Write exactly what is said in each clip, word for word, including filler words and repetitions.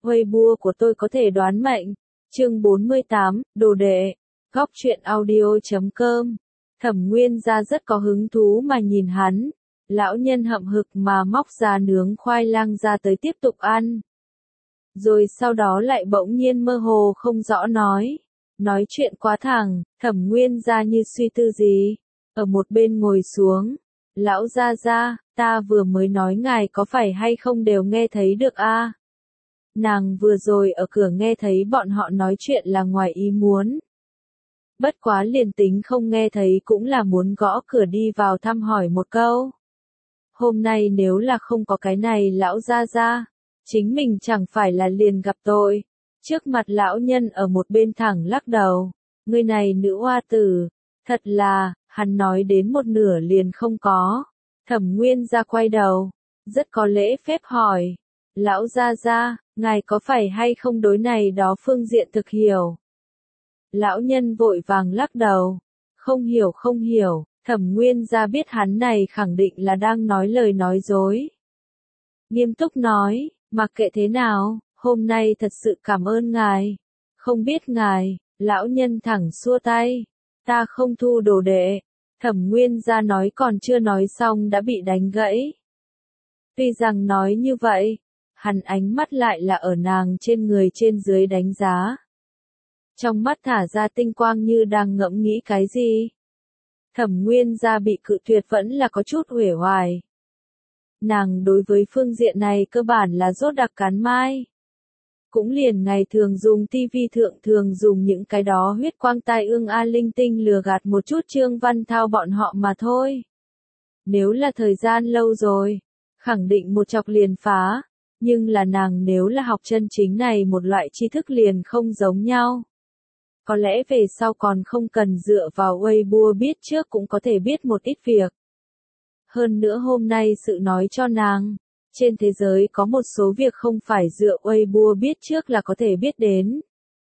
Weibo của tôi có thể đoán mệnh. Chương bốn mươi tám, Đồ đệ. Góc truyện audio chấm com. Thẩm Nguyên Gia rất có hứng thú mà nhìn hắn. Lão nhân hậm hực mà móc ra nướng khoai lang ra tới tiếp tục ăn. Rồi sau đó lại bỗng nhiên mơ hồ không rõ nói. Nói chuyện quá thẳng, Thẩm Nguyên Gia như suy tư gì. Ở một bên ngồi xuống. Lão gia gia, ta vừa mới nói ngài có phải hay không đều nghe thấy được a? À? Nàng vừa rồi ở cửa nghe thấy bọn họ nói chuyện là ngoài ý muốn. Bất quá liền tính không nghe thấy cũng là muốn gõ cửa đi vào thăm hỏi một câu. Hôm nay nếu là không có cái này lão gia gia, chính mình chẳng phải là liền gặp tội. Trước mặt lão nhân ở một bên thẳng lắc đầu, người này nữ hoa tử, thật là, hắn nói đến một nửa liền không có. Thẩm Nguyên Gia quay đầu, rất có lễ phép hỏi, lão gia gia, ngài có phải hay không đối này đó phương diện thực hiểu? Lão nhân vội vàng lắc đầu, không hiểu không hiểu. Thẩm Nguyên Gia biết hắn này khẳng định là đang nói lời nói dối. Nghiêm túc nói, mặc kệ thế nào, hôm nay thật sự cảm ơn ngài. Không biết ngài, lão nhân thẳng xua tay, ta không thu đồ đệ. Thẩm Nguyên Gia nói còn chưa nói xong đã bị đánh gãy. Tuy rằng nói như vậy, hắn ánh mắt lại là ở nàng trên người trên dưới đánh giá. Trong mắt thả ra tinh quang như đang ngẫm nghĩ cái gì. Thẩm Nguyên Gia bị cự tuyệt vẫn là có chút uể oải. Nàng đối với phương diện này cơ bản là rốt đặc cán mai. Cũng liền ngày thường dùng tivi thượng thường dùng những cái đó huyết quang tai ương a linh tinh lừa gạt một chút Trương Văn Thao bọn họ mà thôi. Nếu là thời gian lâu rồi, khẳng định một chọc liền phá, nhưng là nàng nếu là học chân chính này một loại tri thức liền không giống nhau. Có lẽ về sau còn không cần dựa vào Weibo biết trước cũng có thể biết một ít việc. Hơn nữa hôm nay sự nói cho nàng, trên thế giới có một số việc không phải dựa Weibo biết trước là có thể biết đến.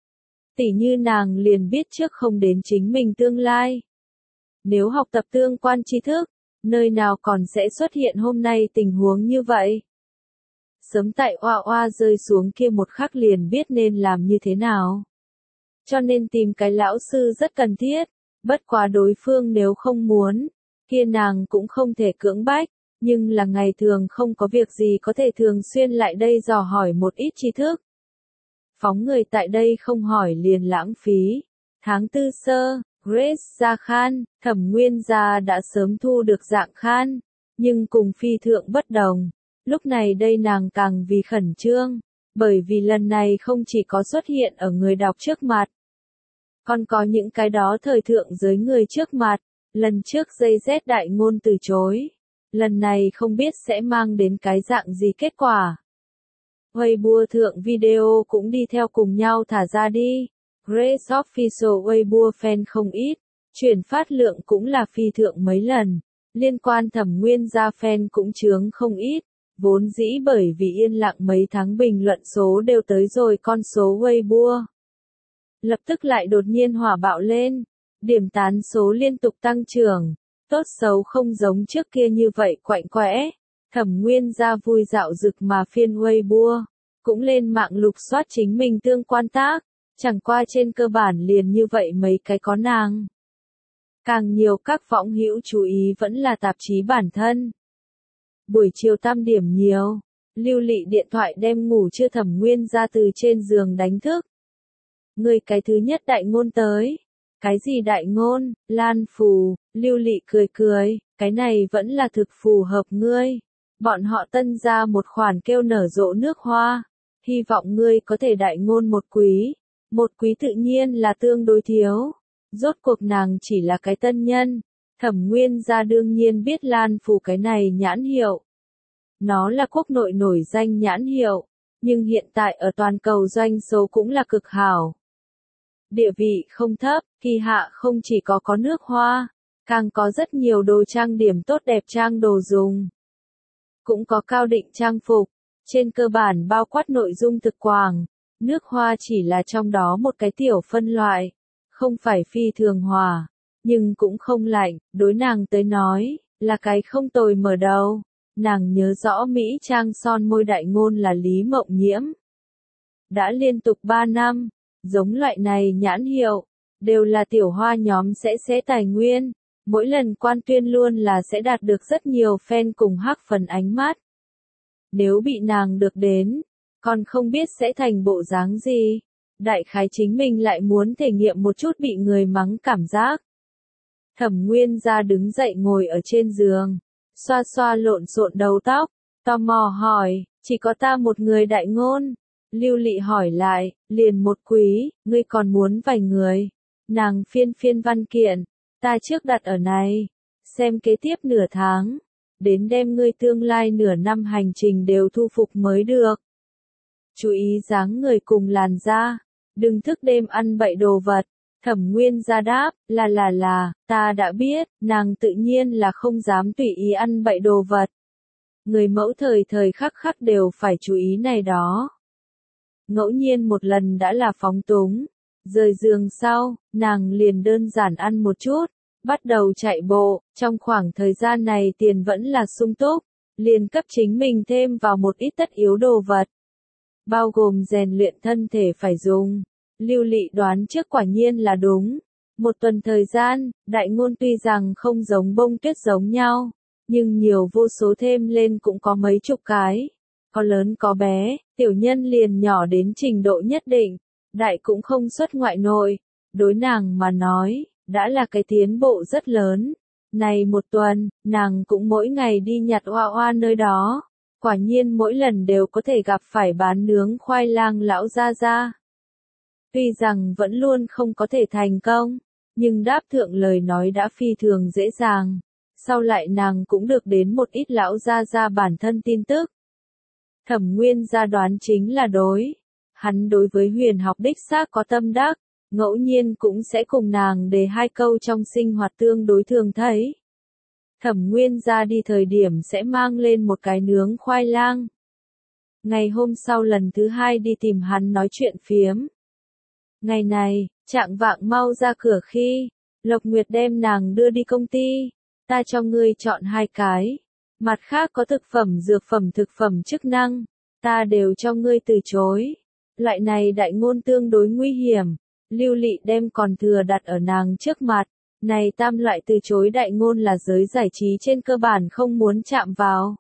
Tỉ như nàng liền biết trước không đến chính mình tương lai. Nếu học tập tương quan tri thức, nơi nào còn sẽ xuất hiện hôm nay tình huống như vậy? Sớm tại oa oa rơi xuống kia một khắc liền biết nên làm như thế nào. Cho nên tìm cái lão sư rất cần thiết, bất quá đối phương nếu không muốn, kia nàng cũng không thể cưỡng bách, nhưng là ngày thường không có việc gì có thể thường xuyên lại đây dò hỏi một ít tri thức. Phóng người tại đây không hỏi liền lãng phí. Tháng tư sơ, Grace Gia Khan, Thẩm Nguyên Gia đã sớm thu được dạng Khan, nhưng cùng phi thượng bất đồng. Lúc này đây nàng càng vì khẩn trương, bởi vì lần này không chỉ có xuất hiện ở người đọc trước mặt, còn có những cái đó thời thượng giới người trước mặt. Lần trước dây rét đại ngôn từ chối, lần này không biết sẽ mang đến cái dạng gì kết quả. Weibo thượng video cũng đi theo cùng nhau thả ra đi. Grace Official Weibo fan không ít, chuyển phát lượng cũng là phi thượng mấy lần, liên quan Thẩm Nguyên Gia fan cũng chướng không ít, vốn dĩ bởi vì yên lặng mấy tháng bình luận số đều tới rồi con số Weibo. Lập tức lại đột nhiên hỏa bạo lên, điểm tán số liên tục tăng trưởng, tốt xấu không giống trước kia như vậy quạnh quẽ. Thẩm Nguyên Gia vui dạo rực mà phiên Weibo, cũng lên mạng lục soát chính mình tương quan tác, chẳng qua trên cơ bản liền như vậy mấy cái có nàng. Càng nhiều các võng hữu chú ý vẫn là tạp chí bản thân. Buổi chiều tam điểm nhiều, Lưu Lị điện thoại đem ngủ chưa Thẩm Nguyên Gia từ trên giường đánh thức. Người cái thứ nhất đại ngôn tới. Cái gì đại ngôn, Lan Phù, Lưu Lị cười cười, cái này vẫn là thực phù hợp ngươi. Bọn họ tân ra một khoản kêu nở rộ nước hoa, hy vọng ngươi có thể đại ngôn một quý. Một quý tự nhiên là tương đối thiếu. Rốt cuộc nàng chỉ là cái tân nhân. Thẩm Nguyên Gia đương nhiên biết Lan Phù cái này nhãn hiệu. Nó là quốc nội nổi danh nhãn hiệu, nhưng hiện tại ở toàn cầu doanh số cũng là cực hảo. Địa vị không thấp, kỳ hạ không chỉ có có nước hoa, càng có rất nhiều đồ trang điểm tốt đẹp trang đồ dùng. Cũng có cao định trang phục, trên cơ bản bao quát nội dung thực quảng, nước hoa chỉ là trong đó một cái tiểu phân loại, không phải phi thường hòa, nhưng cũng không lạnh, đối nàng tới nói, là cái không tồi mở đầu. Nàng nhớ rõ Mỹ trang son môi đại ngôn là Lý Mộng Nhiễm. đã liên tục ba năm, giống loại này nhãn hiệu, đều là tiểu hoa nhóm sẽ xé tài nguyên, mỗi lần quan tuyên luôn là sẽ đạt được rất nhiều fan cùng hắc phần ánh mắt. Nếu bị nàng được đến, còn không biết sẽ thành bộ dáng gì, đại khái chính mình lại muốn thể nghiệm một chút bị người mắng cảm giác. Thẩm Nguyên Gia đứng dậy ngồi ở trên giường, xoa xoa lộn xộn đầu tóc, tò mò hỏi, chỉ có ta một người đại ngôn. Lưu Lị hỏi lại, liền một quý, ngươi còn muốn vài người. Nàng phiên phiên văn kiện, ta trước đặt ở này, xem kế tiếp nửa tháng, đến đem ngươi tương lai nửa năm hành trình đều thu phục mới được. Chú ý dáng người cùng làn da, đừng thức đêm ăn bậy đồ vật. Thẩm Nguyên Gia đáp, là là là, ta đã biết, nàng tự nhiên là không dám tùy ý ăn bậy đồ vật. Người mẫu thời thời khắc khắc đều phải chú ý này đó. Ngẫu nhiên một lần đã là phóng túng, rời giường sau, nàng liền đơn giản ăn một chút, bắt đầu chạy bộ, trong khoảng thời gian này tiền vẫn là sung túc, liền cấp chính mình thêm vào một ít tất yếu đồ vật. Bao gồm rèn luyện thân thể phải dùng. Lưu Lị đoán trước quả nhiên là đúng. Một tuần thời gian, đại ngôn tuy rằng không giống bông tuyết giống nhau, nhưng nhiều vô số thêm lên cũng có mấy chục cái. Có lớn có bé, tiểu nhân liền nhỏ đến trình độ nhất định, đại cũng không xuất ngoại nội. Đối nàng mà nói, đã là cái tiến bộ rất lớn. Này một tuần, nàng cũng mỗi ngày đi nhặt hoa hoa nơi đó. Quả nhiên mỗi lần đều có thể gặp phải bán nướng khoai lang lão gia gia. Tuy rằng vẫn luôn không có thể thành công, nhưng đáp thượng lời nói đã phi thường dễ dàng. Sau lại nàng cũng được đến một ít lão gia gia bản thân tin tức. Thẩm Nguyên Gia đoán chính là đối. Hắn đối với huyền học đích xác có tâm đắc, ngẫu nhiên cũng sẽ cùng nàng đề hai câu trong sinh hoạt tương đối thường thấy. Thẩm Nguyên Gia đi thời điểm sẽ mang lên một cái nướng khoai lang. Ngày hôm sau lần thứ hai đi tìm hắn nói chuyện phiếm. Ngày này, trạng vạng mau ra cửa khi, Lộc Nguyệt đem nàng đưa đi công ty, ta cho ngươi chọn hai cái, mặt khác có thực phẩm dược phẩm thực phẩm chức năng, ta đều cho ngươi từ chối. Loại này đại ngôn tương đối nguy hiểm, Lưu Lị đem còn thừa đặt ở nàng trước mặt, này tam loại từ chối đại ngôn là giới giải trí trên cơ bản không muốn chạm vào.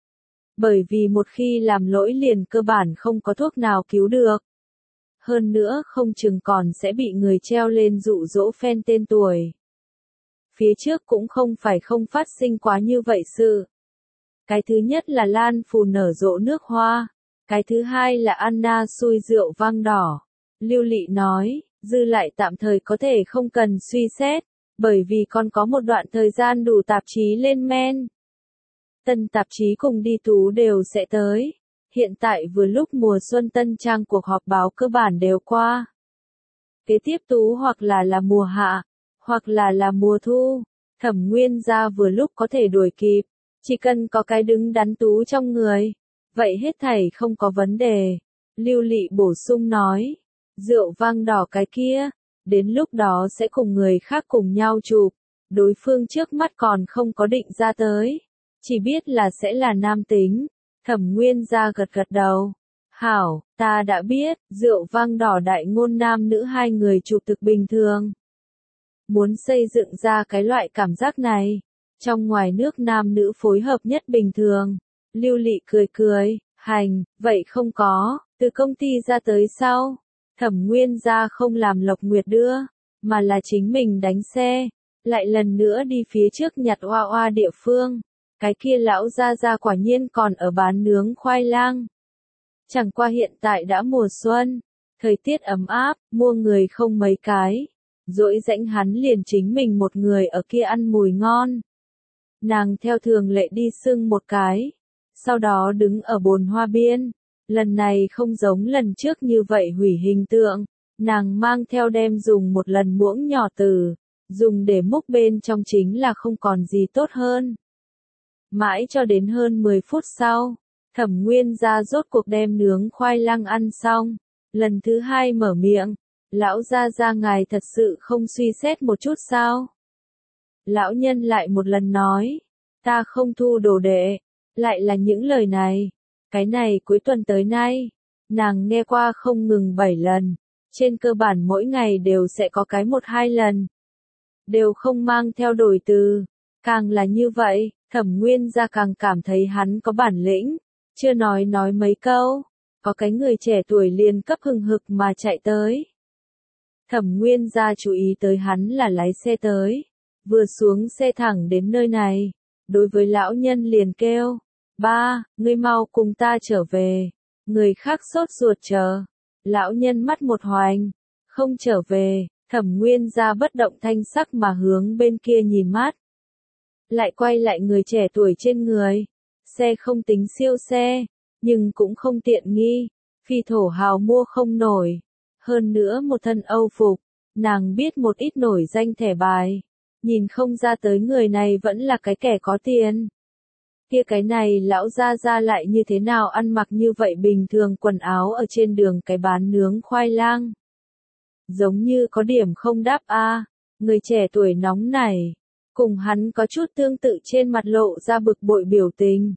Bởi vì một khi làm lỗi liền cơ bản không có thuốc nào cứu được. Hơn nữa không chừng còn sẽ bị người treo lên dụ dỗ fan tên tuổi. Phía trước cũng không phải không phát sinh quá như vậy sự. Cái thứ nhất là Lan Phù nở rộ nước hoa. Cái thứ hai là Anna xui rượu vang đỏ. Lưu Lị nói, dư lại tạm thời có thể không cần suy xét, bởi vì còn có một đoạn thời gian đủ tạp chí lên men. Tân tạp chí cùng đi tú đều sẽ tới. Hiện tại vừa lúc mùa xuân tân trang cuộc họp báo cơ bản đều qua. Kế tiếp tú hoặc là là mùa hạ, hoặc là là mùa thu. Thẩm Nguyên Gia vừa lúc có thể đuổi kịp, chỉ cần có cái đứng đắn tú trong người, vậy hết thảy không có vấn đề. Lưu Lị bổ sung nói, rượu vang đỏ cái kia, đến lúc đó sẽ cùng người khác cùng nhau chụp, đối phương trước mắt còn không có định ra tới, chỉ biết là sẽ là nam tính. Thẩm Nguyên Gia gật gật đầu. Hảo, ta đã biết, rượu vang đỏ đại ngôn nam nữ hai người chụp thực bình thường. Muốn xây dựng ra cái loại cảm giác này, trong ngoài nước nam nữ phối hợp nhất bình thường. Lưu Lị cười cười, hành, vậy không có, từ công ty ra tới sau. Thẩm Nguyên Gia không làm Lộc Nguyệt đưa, mà là chính mình đánh xe, lại lần nữa đi phía trước nhặt hoa hoa địa phương. Cái kia lão gia gia quả nhiên còn ở bán nướng khoai lang. Chẳng qua hiện tại đã mùa xuân, thời tiết ấm áp, mua người không mấy cái. Dỗi rãnh hắn liền chính mình một người ở kia ăn mùi ngon. Nàng theo thường lệ đi xưng một cái, sau đó đứng ở bồn hoa biên. Lần này không giống lần trước như vậy hủy hình tượng, nàng mang theo đem dùng một lần muỗng nhỏ từ, dùng để múc bên trong chính là không còn gì tốt hơn. Mãi cho đến hơn mười phút sau, Thẩm Nguyên Gia rốt cuộc đem nướng khoai lang ăn xong, lần thứ hai mở miệng, lão gia gia ngài thật sự không suy xét một chút sao? Lão nhân lại một lần nói, ta không thu đồ đệ, lại là những lời này, cái này cuối tuần tới nay, nàng nghe qua không ngừng bảy lần, trên cơ bản mỗi ngày đều sẽ có cái một hai lần. Đều không mang theo đổi từ, càng là như vậy, Thẩm Nguyên Gia càng cảm thấy hắn có bản lĩnh, chưa nói nói mấy câu, có cái người trẻ tuổi liền cấp hừng hực mà chạy tới. Thẩm Nguyên Gia chú ý tới hắn là lái xe tới, vừa xuống xe thẳng đến nơi này, đối với lão nhân liền kêu, ba, ngươi mau cùng ta trở về, người khác sốt ruột chờ. Lão nhân mắt một hoành, không trở về, Thẩm Nguyên Gia bất động thanh sắc mà hướng bên kia nhìn mắt. Lại quay lại người trẻ tuổi trên người, xe không tính siêu xe, nhưng cũng không tiện nghi, phi thổ hào mua không nổi. Hơn nữa một thân Âu phục, nàng biết một ít nổi danh thẻ bài, nhìn không ra tới người này vẫn là cái kẻ có tiền. Kia cái này lão gia gia lại như thế nào ăn mặc như vậy bình thường quần áo ở trên đường cái bán nướng khoai lang. Giống như có điểm không đáp a, người trẻ tuổi nóng này, cùng hắn có chút tương tự trên mặt lộ ra bực bội biểu tình.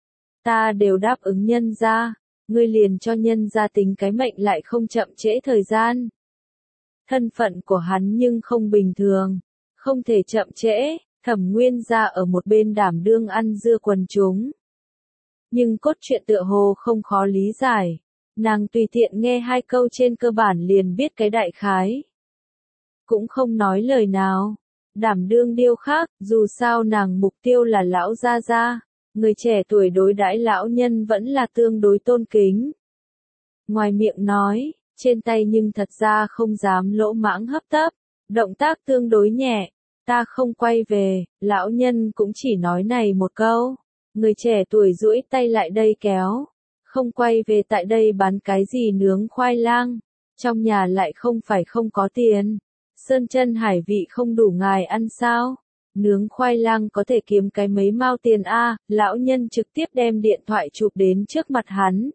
Ta đều đáp ứng nhân gia, ngươi liền cho nhân gia tính cái mệnh lại không chậm trễ thời gian. Thân phận của hắn nhưng không bình thường, không thể chậm trễ. Thẩm Nguyên Gia ở một bên đảm đương ăn dưa quần chúng. Nhưng cốt truyện tựa hồ không khó lý giải, nàng tùy tiện nghe hai câu trên cơ bản liền biết cái đại khái. Cũng không nói lời nào, đảm đương điêu khác, dù sao nàng mục tiêu là lão gia gia, người trẻ tuổi đối đãi lão nhân vẫn là tương đối tôn kính. Ngoài miệng nói, trên tay nhưng thật ra không dám lỗ mãng hấp tấp, động tác tương đối nhẹ. Ta không quay về, lão nhân cũng chỉ nói này một câu. Người trẻ tuổi duỗi tay lại đây kéo. Không quay về tại đây bán cái gì nướng khoai lang. Trong nhà lại không phải không có tiền. Sơn chân hải vị không đủ ngài ăn sao. Nướng khoai lang có thể kiếm cái mấy mao tiền a. Lão nhân trực tiếp đem điện thoại chụp đến trước mặt hắn.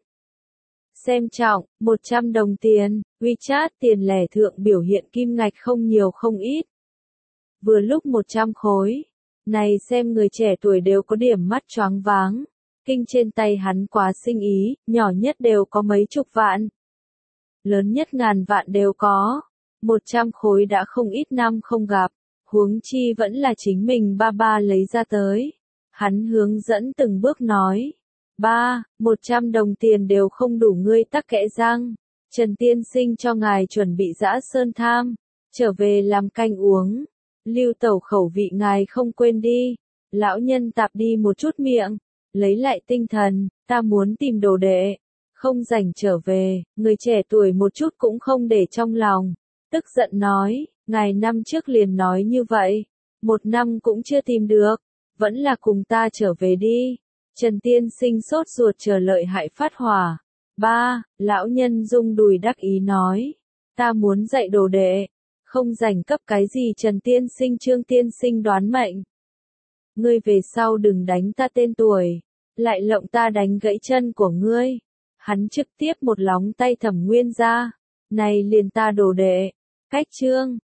Xem trọng, một trăm đồng tiền, WeChat tiền lẻ thượng biểu hiện kim ngạch không nhiều không ít. Vừa lúc một trăm khối. Này xem người trẻ tuổi đều có điểm mắt choáng váng. Kinh trên tay hắn quá sinh ý, nhỏ nhất đều có mấy chục vạn. Lớn nhất ngàn vạn đều có. một trăm khối đã không ít năm không gặp. Huống chi vẫn là chính mình ba ba lấy ra tới. Hắn hướng dẫn từng bước nói. Ba, một trăm đồng tiền đều không đủ ngươi tắc kẽ răng. Trần tiên sinh cho ngài chuẩn bị dã sơn tham. Trở về làm canh uống. Lưu tẩu khẩu vị ngài không quên đi. Lão nhân tạp đi một chút miệng. Lấy lại tinh thần, ta muốn tìm đồ đệ. Không rảnh trở về, người trẻ tuổi một chút cũng không để trong lòng. Tức giận nói, ngài năm trước liền nói như vậy. Một năm cũng chưa tìm được. Vẫn là cùng ta trở về đi. Trần tiên sinh sốt ruột chờ lợi hại phát hỏa. Ba, lão nhân rung đùi đắc ý nói. Ta muốn dạy đồ đệ. Không rảnh cấp cái gì Trần tiên sinh Trương tiên sinh đoán mệnh. Ngươi về sau đừng đánh ta tên tuổi. Lại lộng ta đánh gãy chân của ngươi. Hắn trực tiếp một lóng tay Thẩm Nguyên ra. Này liền ta đồ đệ. Cách chương.